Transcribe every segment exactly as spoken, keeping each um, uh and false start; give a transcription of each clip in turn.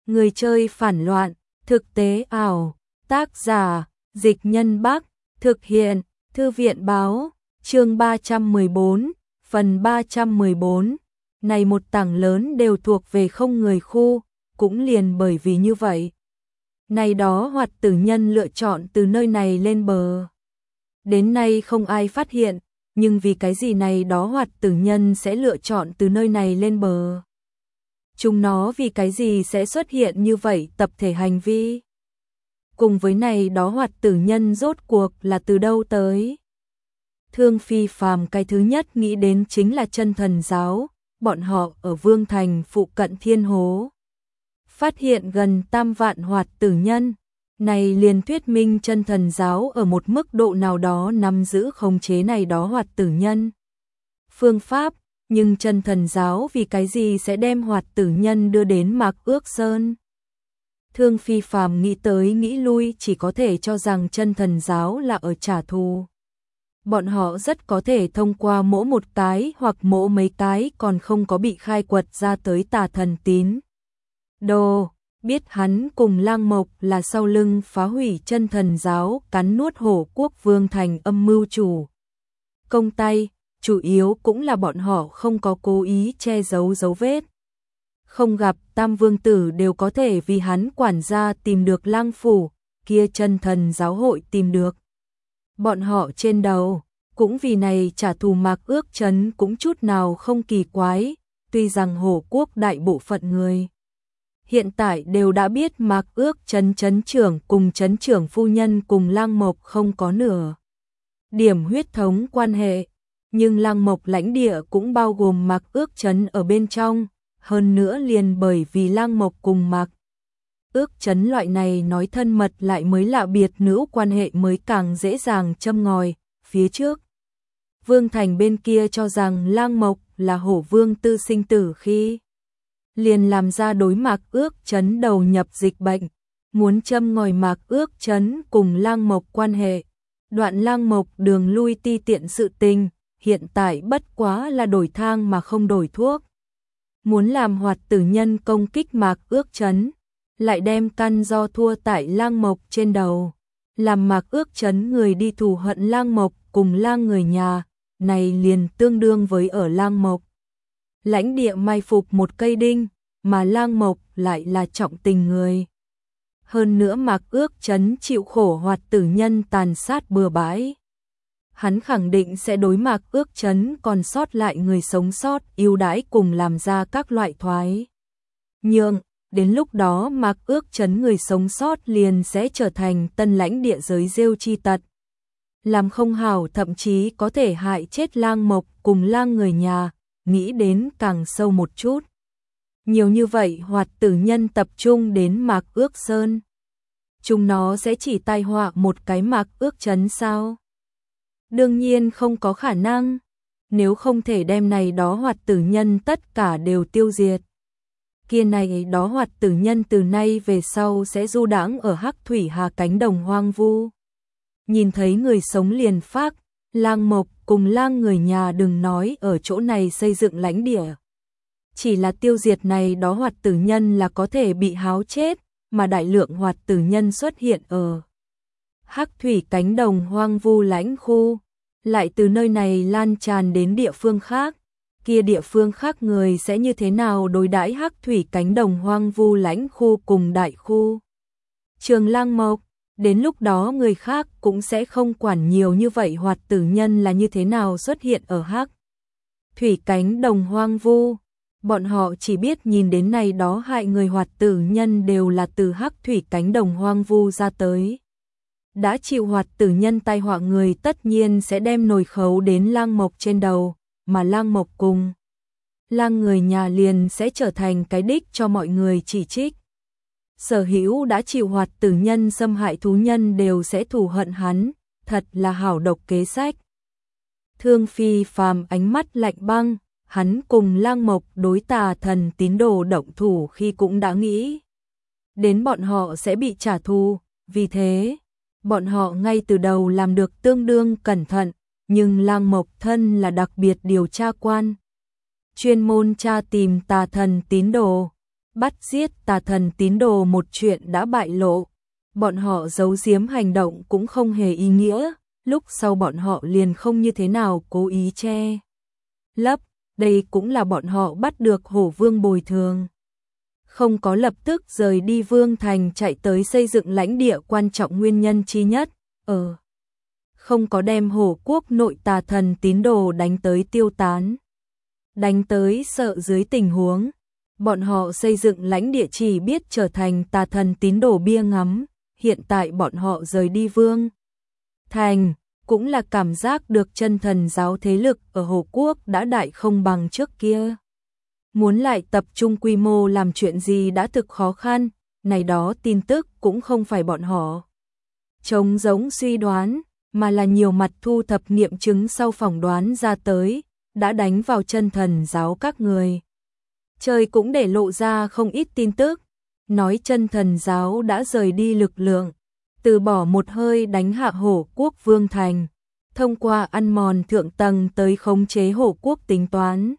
Người chơi phản loạn, thực tế ảo, tác giả, Dịch Nhân Bắc, thực hiện, Thư viện báo, chương ba trăm mười bốn, phần ba trăm mười bốn. Này một tảng lớn đều thuộc về không người khu, cũng liền bởi vì như vậy. Này đó Hoạt Tử Nhân lựa chọn từ nơi này lên bờ. Đến nay không ai phát hiện, nhưng vì cái gì này đó Hoạt Tử Nhân sẽ lựa chọn từ nơi này lên bờ. Chúng nó vì cái gì sẽ xuất hiện như vậy tập thể hành vi. Cùng với này đó Hoạt Tử Nhân rốt cuộc là từ đâu tới. Thương Phi Phàm cái thứ nhất nghĩ đến chính là Chân Thần Giáo, bọn họ ở Vương Thành phụ cận Thiên Hố. Phát hiện gần tam vạn Hoạt Tử Nhân, này liền thuyết minh Chân Thần Giáo ở một mức độ nào đó nắm giữ khống chế này đó Hoạt Tử Nhân. Phương pháp, nhưng Chân Thần Giáo vì cái gì sẽ đem Hoạt Tử Nhân đưa đến Mạc Ước Sơn? Thương Phi Phàm nghĩ tới nghĩ lui chỉ có thể cho rằng Chân Thần Giáo là ở trả thù. Bọn họ rất có thể thông qua mỗi một cái hoặc mỗi mấy cái còn không có bị khai quật ra tới tà thần tín đồ, biết hắn cùng Lang Mộc là sau lưng phá hủy Chân Thần Giáo cắn nuốt Hổ Quốc Vương Thành âm mưu chủ. Công tay, chủ yếu cũng là bọn họ không có cố ý che giấu dấu vết. Không gặp Tam Vương Tử đều có thể vì hắn quản gia tìm được Lang Phủ, kia Chân Thần Giáo hội tìm được. Bọn họ trên đầu, cũng vì này trả thù Mạc Ước Trấn cũng chút nào không kỳ quái, tuy rằng Hổ Quốc đại bộ phận người hiện tại đều đã biết Mạc Ước Trấn trấn trưởng cùng trấn trưởng phu nhân cùng Lang Mộc không có nửa điểm huyết thống quan hệ, nhưng Lang Mộc lãnh địa cũng bao gồm Mạc Ước Trấn ở bên trong, hơn nữa liền bởi vì Lang Mộc cùng Mạc Ước Trấn loại này nói thân mật lại mới lạ biệt nữ quan hệ mới càng dễ dàng châm ngòi. Phía trước, Vương Thành bên kia cho rằng Lang Mộc là Hổ Vương tư sinh tử khi liền làm ra đối Mạc Ước Trấn đầu nhập dịch bệnh, muốn châm ngòi Mạc Ước Trấn cùng Lang Mộc quan hệ, đoạn Lang Mộc đường lui ti tiện sự tình, hiện tại bất quá là đổi thang mà không đổi thuốc. Muốn làm Hoạt Tử Nhân công kích Mạc Ước Trấn, lại đem căn do thua tại Lang Mộc trên đầu, làm Mạc Ước Trấn người đi thù hận Lang Mộc cùng Lang người nhà, này liền tương đương với ở Lang Mộc lãnh địa mai phục một cây đinh, mà Lang Mộc lại là trọng tình người. Hơn nữa Mạc Ước Trấn chịu khổ Hoạt Tử Nhân tàn sát bừa bãi, hắn khẳng định sẽ đối Mạc Ước Trấn còn sót lại người sống sót ưu đãi cùng làm ra các loại thoái nhượng. Đến lúc đó Mạc Ước Trấn người sống sót liền sẽ trở thành tân lãnh địa giới rêu chi tật. Làm không hảo thậm chí có thể hại chết Lang Mộc cùng Lang người nhà, nghĩ đến càng sâu một chút. Nhiều như vậy Hoạt Tử Nhân tập trung đến Mạc Ước Sơn. Chúng nó sẽ chỉ tai họa một cái Mạc Ước Trấn sao? Đương nhiên không có khả năng. Nếu không thể đem này đó Hoạt Tử Nhân tất cả đều tiêu diệt, kia này đó Hoạt Tử Nhân từ nay về sau sẽ du đãng ở Hắc Thủy Hà cánh đồng hoang vu. Nhìn thấy người sống liền phác, Lang Mộc cùng Lang người nhà đừng nói ở chỗ này xây dựng lãnh địa. Chỉ là tiêu diệt này đó Hoạt Tử Nhân là có thể bị háo chết, mà đại lượng Hoạt Tử Nhân xuất hiện ở Hắc Thủy cánh đồng hoang vu lãnh khu, lại từ nơi này lan tràn đến địa phương khác. Kia địa phương khác người sẽ như thế nào đối đãi Hắc Thủy cánh đồng hoang vu lãnh khu cùng đại khu Trường Lang Mộc, đến lúc đó người khác cũng sẽ không quản nhiều như vậy Hoạt Tử Nhân là như thế nào xuất hiện ở Hắc Thủy cánh đồng hoang vu. Bọn họ chỉ biết nhìn đến này đó hại người Hoạt Tử Nhân đều là từ Hắc Thủy cánh đồng hoang vu ra tới. Đã chịu Hoạt Tử Nhân tai họa người tất nhiên sẽ đem nồi khấu đến Lang Mộc trên đầu, mà Lang Mộc cùng Lang người nhà liền sẽ trở thành cái đích cho mọi người chỉ trích. Sở hữu đã chịu Hoạt Tử Nhân xâm hại thú nhân đều sẽ thù hận hắn, thật là hảo độc kế sách. Thương Phi Phàm ánh mắt lạnh băng, hắn cùng Lang Mộc đối tà thần tín đồ động thủ khi cũng đã nghĩ đến bọn họ sẽ bị trả thù, vì thế bọn họ ngay từ đầu làm được tương đương cẩn thận. Nhưng Lang Mộc thân là đặc biệt điều tra quan, chuyên môn tra tìm tà thần tín đồ. bắt giết tà thần tín đồ một chuyện đã bại lộ. Bọn họ giấu giếm hành động cũng không hề ý nghĩa, lúc sau bọn họ liền không như thế nào cố ý che lấp, đây cũng là bọn họ bắt được Hổ Vương bồi thường. Không có lập tức rời đi Vương Thành chạy tới xây dựng lãnh địa quan trọng nguyên nhân chi nhất, ở không có đem Hổ Quốc nội tà thần tín đồ đánh tới tiêu tán. Đánh tới sợ dưới tình huống, bọn họ xây dựng lãnh địa chỉ biết trở thành tà thần tín đồ bia ngắm, hiện tại bọn họ rời đi Vương Thành, cũng là cảm giác được chân thần giáo thế lực ở Hổ Quốc đã đại không bằng trước kia. Muốn lại tập trung quy mô làm chuyện gì đã thực khó khăn, này đó tin tức cũng không phải bọn họ trống giống suy đoán, mà là nhiều mặt thu thập nghiệm chứng sau phỏng đoán ra tới, đã đánh vào chân thần giáo các người. Trời cũng để lộ ra không ít tin tức, nói chân thần giáo đã rời đi lực lượng, từ bỏ một hơi đánh hạ Hổ Quốc Vương Thành, thông qua ăn mòn thượng tầng tới khống chế Hổ Quốc tính toán.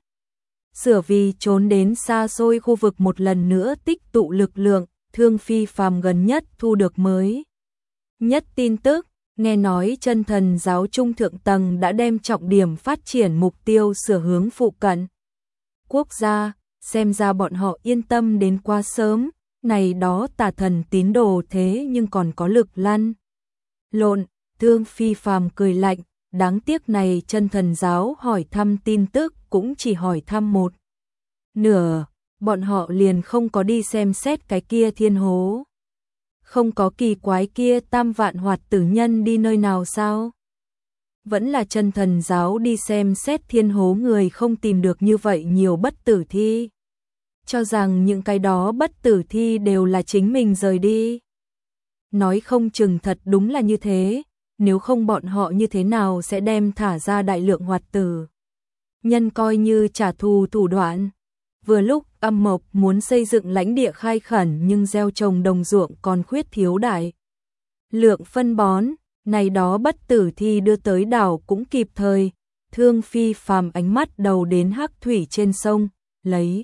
Sửa vì trốn đến xa xôi khu vực một lần nữa tích tụ lực lượng, Thương Phi Phàm gần nhất thu được mới nhất tin tức, nghe nói chân thần giáo trung thượng tầng đã đem trọng điểm phát triển mục tiêu sửa hướng phụ cận quốc gia, xem ra bọn họ yên tâm đến quá sớm, này đó tà thần tín đồ thế nhưng còn có lực lăn lộn. Thương Phi Phàm cười lạnh, đáng tiếc này chân thần giáo hỏi thăm tin tức cũng chỉ hỏi thăm một nửa, bọn họ liền không có đi xem xét cái kia thiên hố. Không có kỳ quái kia tam vạn hoạt tử nhân đi nơi nào sao? Vẫn là chân thần giáo đi xem xét thiên hố người không tìm được như vậy nhiều bất tử thi. Cho rằng những cái đó bất tử thi đều là chính mình rời đi. Nói không chừng thật đúng là như thế, nếu không bọn họ như thế nào sẽ đem thả ra đại lượng hoạt tử nhân coi như trả thù thủ đoạn. Vừa lúc Âm Mộc muốn xây dựng lãnh địa khai khẩn nhưng gieo trồng đồng ruộng còn khuyết thiếu đại lượng phân bón, này đó bất tử thi đưa tới đảo cũng kịp thời. Thương Phi Phàm ánh mắt đầu đến hắc thủy trên sông, lấy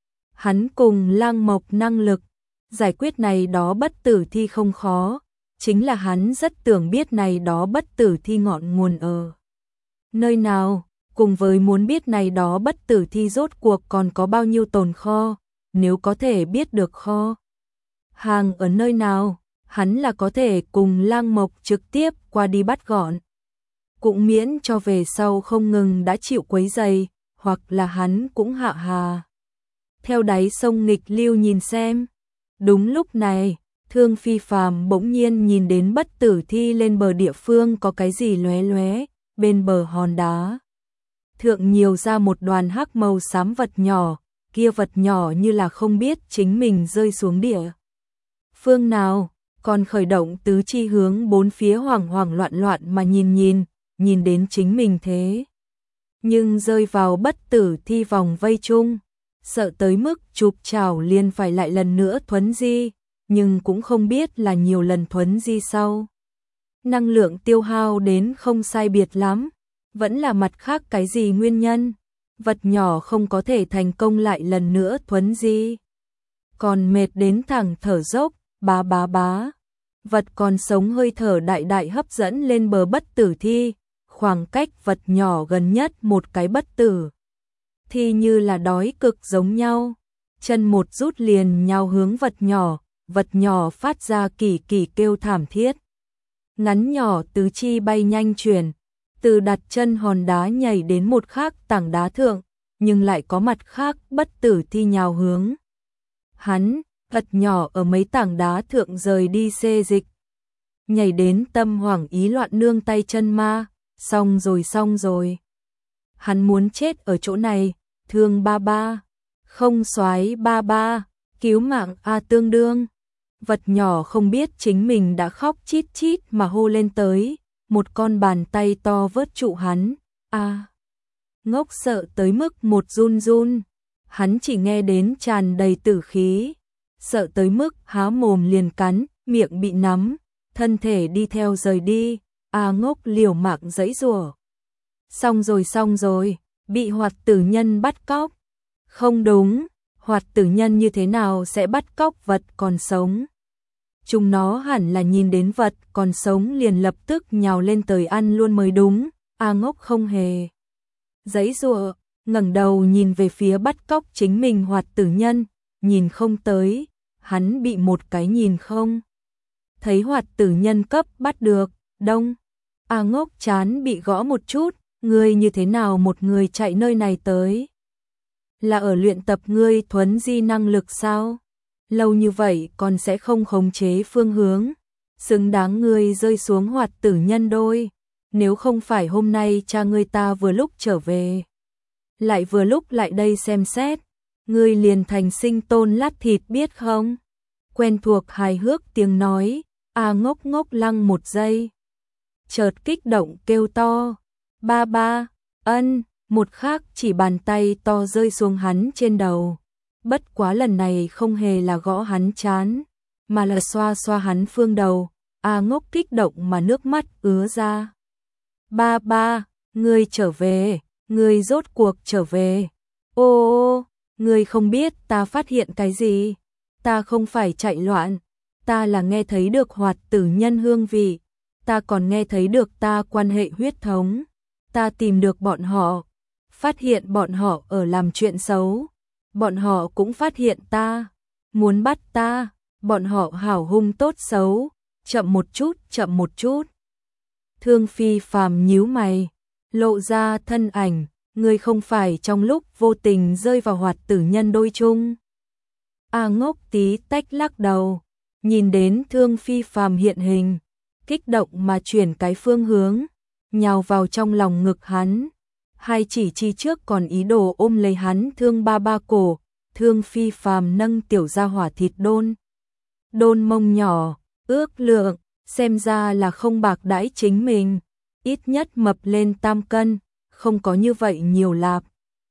hắn cùng Lang Mộc năng lực giải quyết này đó bất tử thi không khó, chính là hắn rất tưởng biết này đó bất tử thi ngọn nguồn ở nơi nào, cùng với muốn biết này đó bất tử thi rốt cuộc còn có bao nhiêu tồn kho, nếu có thể biết được kho hàng ở nơi nào, hắn là có thể cùng Lang Mộc trực tiếp qua đi bắt gọn. Cũng miễn cho về sau không ngừng đã chịu quấy rầy, hoặc là hắn cũng hạ hà theo đáy sông nghịch lưu nhìn xem. Đúng lúc này, Thương Phi Phàm bỗng nhiên nhìn đến bất tử thi lên bờ địa phương có cái gì lóe lóe, bên bờ hòn đá thượng nhiều ra một đoàn hắc màu xám vật nhỏ, kia vật nhỏ như là không biết chính mình rơi xuống địa phương nào, còn khởi động tứ chi hướng bốn phía hoảng hoảng loạn loạn mà nhìn nhìn, nhìn đến chính mình thế nhưng rơi vào bất tử thi vòng vây chung, sợ tới mức chụp chảo liền phải lại lần nữa thuấn di, nhưng cũng không biết là nhiều lần thuấn di sau. Năng lượng tiêu hao đến không sai biệt lắm, vẫn là mặt khác cái gì nguyên nhân, vật nhỏ không có thể thành công lại lần nữa thuấn di. Còn mệt đến thẳng thở dốc, bá bá bá. Vật còn sống hơi thở đại đại hấp dẫn lên bờ bất tử thi, khoảng cách vật nhỏ gần nhất một cái bất tử thi như là đói cực giống nhau, chân một rút liền nhào hướng vật nhỏ, vật nhỏ phát ra kỳ kỳ kêu thảm thiết. Ngắn nhỏ tứ chi bay nhanh chuyển, từ đặt chân hòn đá nhảy đến một khác tảng đá thượng, nhưng lại có mặt khác bất tử thi nhào hướng hắn, vật nhỏ ở mấy tảng đá thượng rời đi xê dịch. Nhảy đến tâm hoảng ý loạn nương tay chân ma, xong rồi xong rồi. Hắn muốn chết ở chỗ này, thương ba ba, không xoái ba ba, cứu mạng a tương đương. Vật nhỏ không biết chính mình đã khóc chít chít mà hô lên tới, một con bàn tay to vớt trụ hắn, a ngốc sợ tới mức một run run, hắn chỉ nghe đến tràn đầy tử khí, sợ tới mức há mồm liền cắn, miệng bị nắm, thân thể đi theo rời đi, a ngốc liều mạng giãy giụa. Xong rồi xong rồi, bị hoạt tử nhân bắt cóc. Không đúng, Hoạt tử nhân như thế nào sẽ bắt cóc vật còn sống? Chúng nó hẳn là nhìn đến vật còn sống liền lập tức nhào lên tới ăn luôn mới đúng. A Ngốc không hề giãy giụa, ngẩng đầu nhìn về phía bắt cóc chính mình hoạt tử nhân, nhìn không tới, hắn bị một cái nhìn không thấy hoạt tử nhân cấp bắt được. Đông. A Ngốc chán bị gõ một chút, ngươi như thế nào một người chạy nơi này tới? Là ở luyện tập ngươi thuấn di năng lực sao? Lâu như vậy còn sẽ không khống chế phương hướng, xứng đáng ngươi rơi xuống hoạt tử nhân đôi. Nếu không phải hôm nay cha ngươi ta vừa lúc trở về, lại vừa lúc lại đây xem xét, ngươi liền thành sinh tôn lát thịt biết không? Quen thuộc hài hước tiếng nói, A Ngốc ngốc lăng một giây, chợt kích động kêu to, ba ba, ân, một khắc chỉ bàn tay to rơi xuống hắn trên đầu. Bất quá lần này không hề là gõ hắn chán, mà là xoa xoa hắn phương đầu. A Ngốc kích động mà nước mắt ứa ra. Ba ba, ngươi trở về, ngươi rốt cuộc trở về. Ô ô, ngươi không biết ta phát hiện cái gì? Ta không phải chạy loạn, ta là nghe thấy được hoạt tử nhân hương vị, ta còn nghe thấy được ta quan hệ huyết thống, ta tìm được bọn họ, phát hiện bọn họ ở làm chuyện xấu, bọn họ cũng phát hiện ta, muốn bắt ta, bọn họ hảo hung tốt xấu, chậm một chút, chậm một chút. Thương Phi Phàm nhíu mày, lộ ra thân ảnh, ngươi không phải trong lúc vô tình rơi vào hoạt tử nhân đôi chung. A Ngốc tí tách lắc đầu, nhìn đến Thương Phi Phàm hiện hình, kích động mà chuyển cái phương hướng, nhào vào trong lòng ngực hắn. Hai chỉ chi trước còn ý đồ ôm lấy hắn Thương ba ba cổ, Thương Phi Phàm nâng tiểu gia hỏa thịt đôn. Đôn mông nhỏ, ước lượng, xem ra là không bạc đãi chính mình, ít nhất mập lên tam cân, không có như vậy nhiều lạp.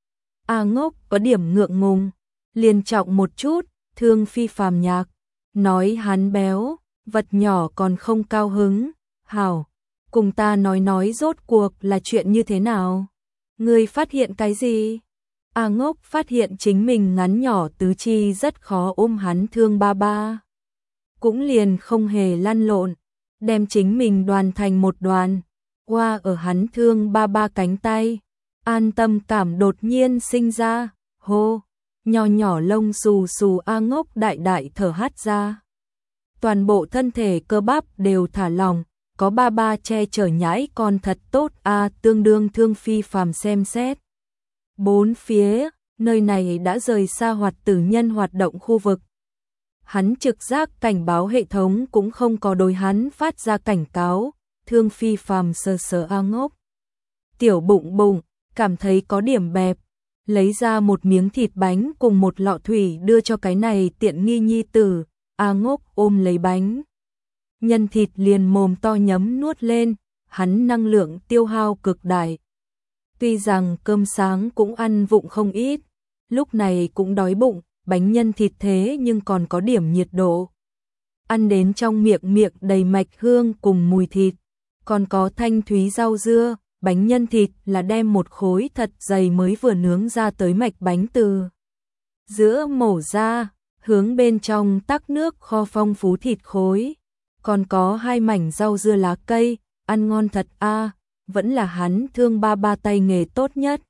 A Ngốc có điểm ngượng ngùng, liền trọng một chút, Thương Phi Phàm nhạc, nói hắn béo, vật nhỏ còn không cao hứng, hảo, cùng ta nói nói rốt cuộc là chuyện như thế nào? Ngươi phát hiện cái gì? A Ngốc phát hiện chính mình ngắn nhỏ tứ chi rất khó ôm hắn Thương ba ba. Cũng liền không hề lăn lộn, đem chính mình đoàn thành một đoàn, qua ở hắn Thương ba ba cánh tay, an tâm cảm đột nhiên sinh ra, hô, nhỏ nhỏ lông xù xù A Ngốc đại đại thở hắt ra. Toàn bộ thân thể cơ bắp đều thả lỏng, có ba ba che chở nhãi còn thật tốt a. Tương đương Thương Phi Phàm xem xét bốn phía, nơi này đã rời xa hoạt tử nhân hoạt động khu vực. Hắn trực giác cảnh báo hệ thống cũng không có đối hắn phát ra cảnh cáo. Thương Phi Phàm sờ sờ A Ngốc tiểu bụng bụng, cảm thấy có điểm bẹp, lấy ra một miếng thịt bánh cùng một lọ thủy đưa cho cái này tiện nghi nhi tử. A Ngốc ôm lấy bánh nhân thịt liền mồm to nhấm nuốt lên, hắn năng lượng tiêu hao cực đại. Tuy rằng cơm sáng cũng ăn vụng không ít, lúc này cũng đói bụng, bánh nhân thịt thế nhưng còn có điểm nhiệt độ. Ăn đến trong miệng miệng đầy mạch hương cùng mùi thịt, còn có thanh thúy rau dưa, bánh nhân thịt là đem một khối thật dày mới vừa nướng ra tới mạch bánh từ giữa mổ ra, hướng bên trong tắc nước kho phong phú thịt khối. Còn có hai mảnh rau dưa lá cây, ăn ngon thật a, vẫn là hắn Thương ba ba tay nghề tốt nhất.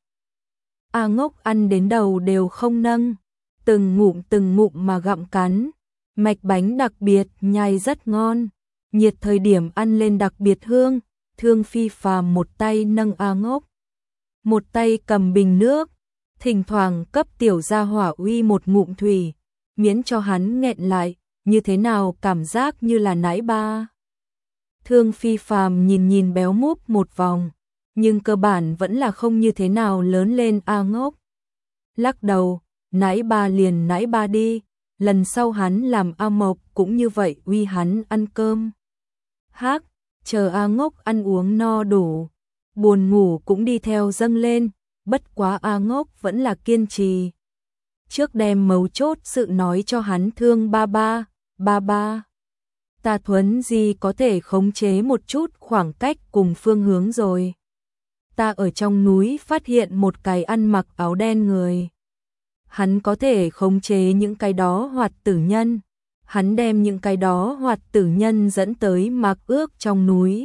A Ngốc ăn đến đầu đều không nâng, từng ngụm từng ngụm mà gặm cắn, mạch bánh đặc biệt nhai rất ngon, nhiệt thời điểm ăn lên đặc biệt hương. Thương Phi Phàm một tay nâng A Ngốc, một tay cầm bình nước, thỉnh thoảng cấp tiểu gia hỏa uy một ngụm thủy, miễn cho hắn nghẹn lại. Như thế nào cảm giác như là nãi ba. Thương Phi Phàm nhìn nhìn béo múp một vòng, nhưng cơ bản vẫn là không như thế nào lớn lên. A Ngốc lắc đầu, nãi ba liền nãi ba đi, lần sau hắn làm A Mộc cũng như vậy uy hắn ăn cơm. Hác, chờ A Ngốc ăn uống no đủ, buồn ngủ cũng đi theo dâng lên, bất quá A Ngốc vẫn là kiên trì. Trước đem mấu chốt sự nói cho hắn Thương ba ba. Ba ba, ta thuấn di có thể khống chế một chút khoảng cách cùng phương hướng rồi. Ta ở trong núi phát hiện một cái ăn mặc áo đen người. hắn có thể khống chế những cái đó hoạt tử nhân. Hắn đem những cái đó hoạt tử nhân dẫn tới Mạc Ước trong núi.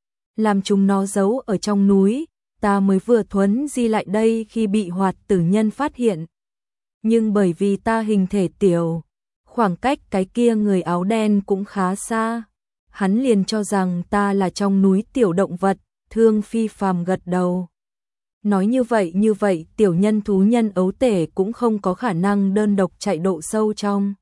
Làm chúng nó giấu ở trong núi, ta mới vừa thuấn di lại đây khi bị hoạt tử nhân phát hiện. Nhưng bởi vì ta hình thể tiểu, khoảng cách cái kia người áo đen cũng khá xa, hắn liền cho rằng ta là trong núi tiểu động vật. Thương Phi Phàm gật đầu. Nói như vậy như vậy tiểu nhân thú nhân ấu tể cũng không có khả năng đơn độc chạy độ sâu trong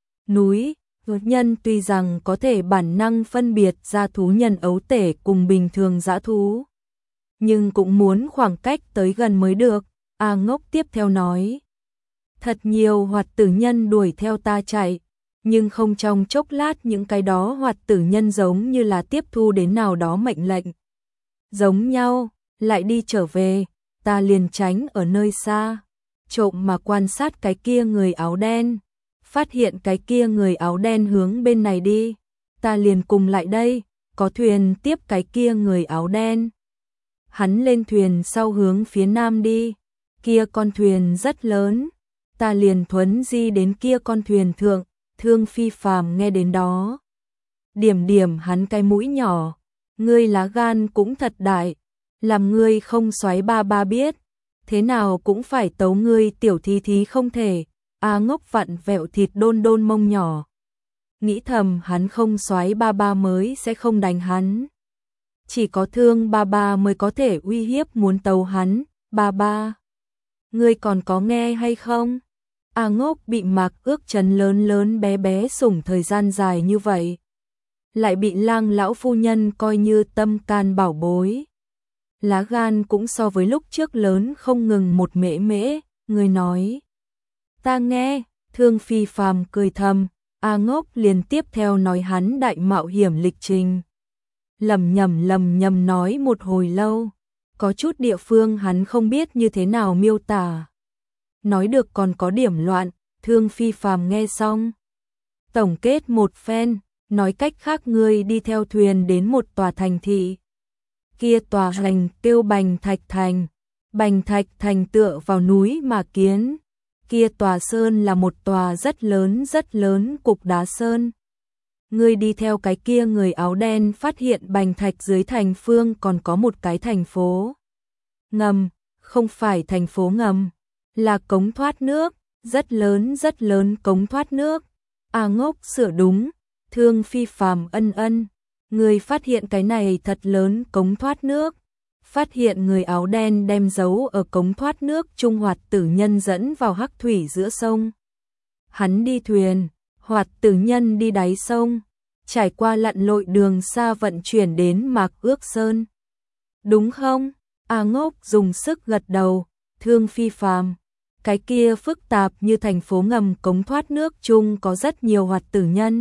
núi. Nhân tuy rằng có thể bản năng phân biệt ra thú nhân ấu tể cùng bình thường dã thú, nhưng cũng muốn khoảng cách tới gần mới được. A Ngốc tiếp theo nói. Thật nhiều hoạt tử nhân đuổi theo ta chạy, nhưng không trong chốc lát những cái đó hoạt tử nhân giống như là tiếp thu đến nào đó mệnh lệnh. Giống nhau, lại đi trở về, ta liền tránh ở nơi xa, trộm mà quan sát cái kia người áo đen. Phát hiện cái kia người áo đen hướng bên này đi, ta liền cùng lại đây, có thuyền tiếp cái kia người áo đen. Hắn lên thuyền sau hướng phía nam đi, kia con thuyền rất lớn, ta liền thuấn di đến kia con thuyền thượng. Thương Phi Phàm nghe đến đó, điểm điểm hắn cái mũi nhỏ, ngươi lá gan cũng thật đại, làm ngươi không xoáy ba ba biết, thế nào cũng phải tấu ngươi tiểu thí thí không thể. A Ngốc vặn vẹo thịt đôn đôn mông nhỏ, nghĩ thầm hắn không xoáy ba ba mới sẽ không đánh hắn, chỉ có Thương ba ba mới có thể uy hiếp muốn tấu hắn. Ba ba, ngươi còn có nghe hay không? A Ngốc bị Mạc Ước Trấn lớn lớn bé bé sủng thời gian dài như vậy, lại bị Lang lão phu nhân coi như tâm can bảo bối, lá gan cũng so với lúc trước lớn không ngừng một mễ mễ. Người nói ta nghe. Thương Phi Phàm cười thầm. A Ngốc liền tiếp theo nói hắn đại mạo hiểm lịch trình, lầm nhầm lầm nhầm nói một hồi lâu, có chút địa phương hắn không biết như thế nào miêu tả, nói được còn có điểm loạn. Thương Phi Phàm nghe xong, tổng kết một phen, nói cách khác ngươi đi theo thuyền đến một tòa thành thị, kia tòa thành kêu Bành Thạch Thành. Bành Thạch Thành tựa vào núi mà kiến, kia tòa sơn là một tòa rất lớn rất lớn cục đá sơn. Ngươi đi theo cái kia người áo đen phát hiện Bành Thạch dưới thành phương còn có một cái thành phố ngầm, không phải thành phố ngầm, là cống thoát nước, rất lớn rất lớn cống thoát nước. A Ngốc sửa đúng. Thương Phi Phàm ân ân, ngươi phát hiện cái này thật lớn cống thoát nước, phát hiện người áo đen đem giấu ở cống thoát nước trung hoạt tử nhân dẫn vào hắc thủy giữa sông. Hắn đi thuyền, hoạt tử nhân đi đáy sông, trải qua lặn lội đường xa vận chuyển đến Mạc Ước Sơn. Đúng không? A Ngốc dùng sức gật đầu. Thương Phi Phàm, cái kia phức tạp như thành phố ngầm cống thoát nước chung có rất nhiều hoạt tử nhân.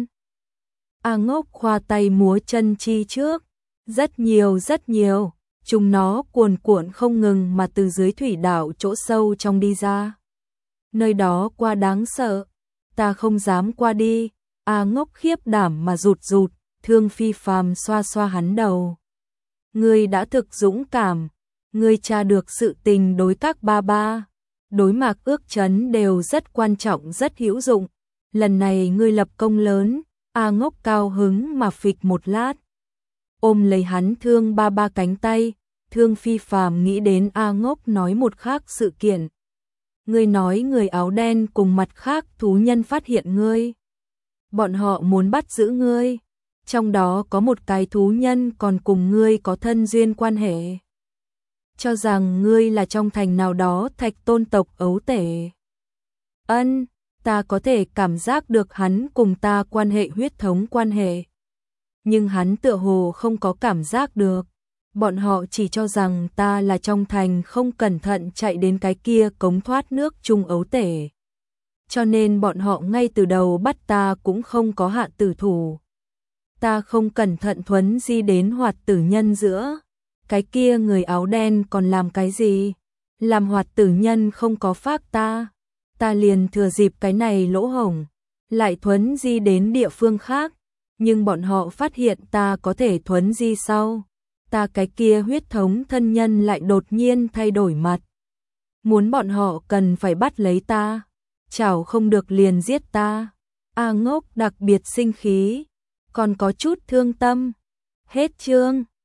A Ngốc khoa tay múa chân chi trước, rất nhiều rất nhiều. Chúng nó cuồn cuộn không ngừng mà từ dưới thủy đảo chỗ sâu trong đi ra. Nơi đó quá đáng sợ, ta không dám qua đi. A Ngốc khiếp đảm mà rụt rụt. Thương Phi Phàm xoa xoa hắn đầu. Ngươi đã thực dũng cảm, ngươi tra được sự tình đối các ba ba, đối Mạc Ước Trấn đều rất quan trọng rất hữu dụng. Lần này ngươi lập công lớn. A Ngốc cao hứng mà phịch một lát, ôm lấy hắn Thương ba ba cánh tay. Thương Phi Phàm nghĩ đến A Ngốc nói một khác sự kiện. Ngươi nói người áo đen cùng mặt khác thú nhân phát hiện ngươi, bọn họ muốn bắt giữ ngươi, trong đó có một cái thú nhân còn cùng ngươi có thân duyên quan hệ, cho rằng ngươi là trong thành nào đó Thạch Tôn tộc ấu tể. Ân, ta có thể cảm giác được hắn cùng ta quan hệ huyết thống quan hệ, nhưng hắn tựa hồ không có cảm giác được. Bọn họ chỉ cho rằng ta là trong thành không cẩn thận chạy đến cái kia cống thoát nước trung ấu tể, cho nên bọn họ ngay từ đầu bắt ta cũng không có hạ tử thủ. Ta không cẩn thận thuấn di đến hoạt tử nhân giữa, cái kia người áo đen còn làm cái gì? Làm hoạt tử nhân không có phác ta, ta liền thừa dịp cái này lỗ hổng, lại thuấn di đến địa phương khác, nhưng bọn họ phát hiện ta có thể thuấn di sau, ta cái kia huyết thống thân nhân lại đột nhiên thay đổi mặt, muốn bọn họ cần phải bắt lấy ta. chảo không được liền giết ta. A Ngốc đặc biệt sinh khí, còn có chút thương tâm. Hết chương.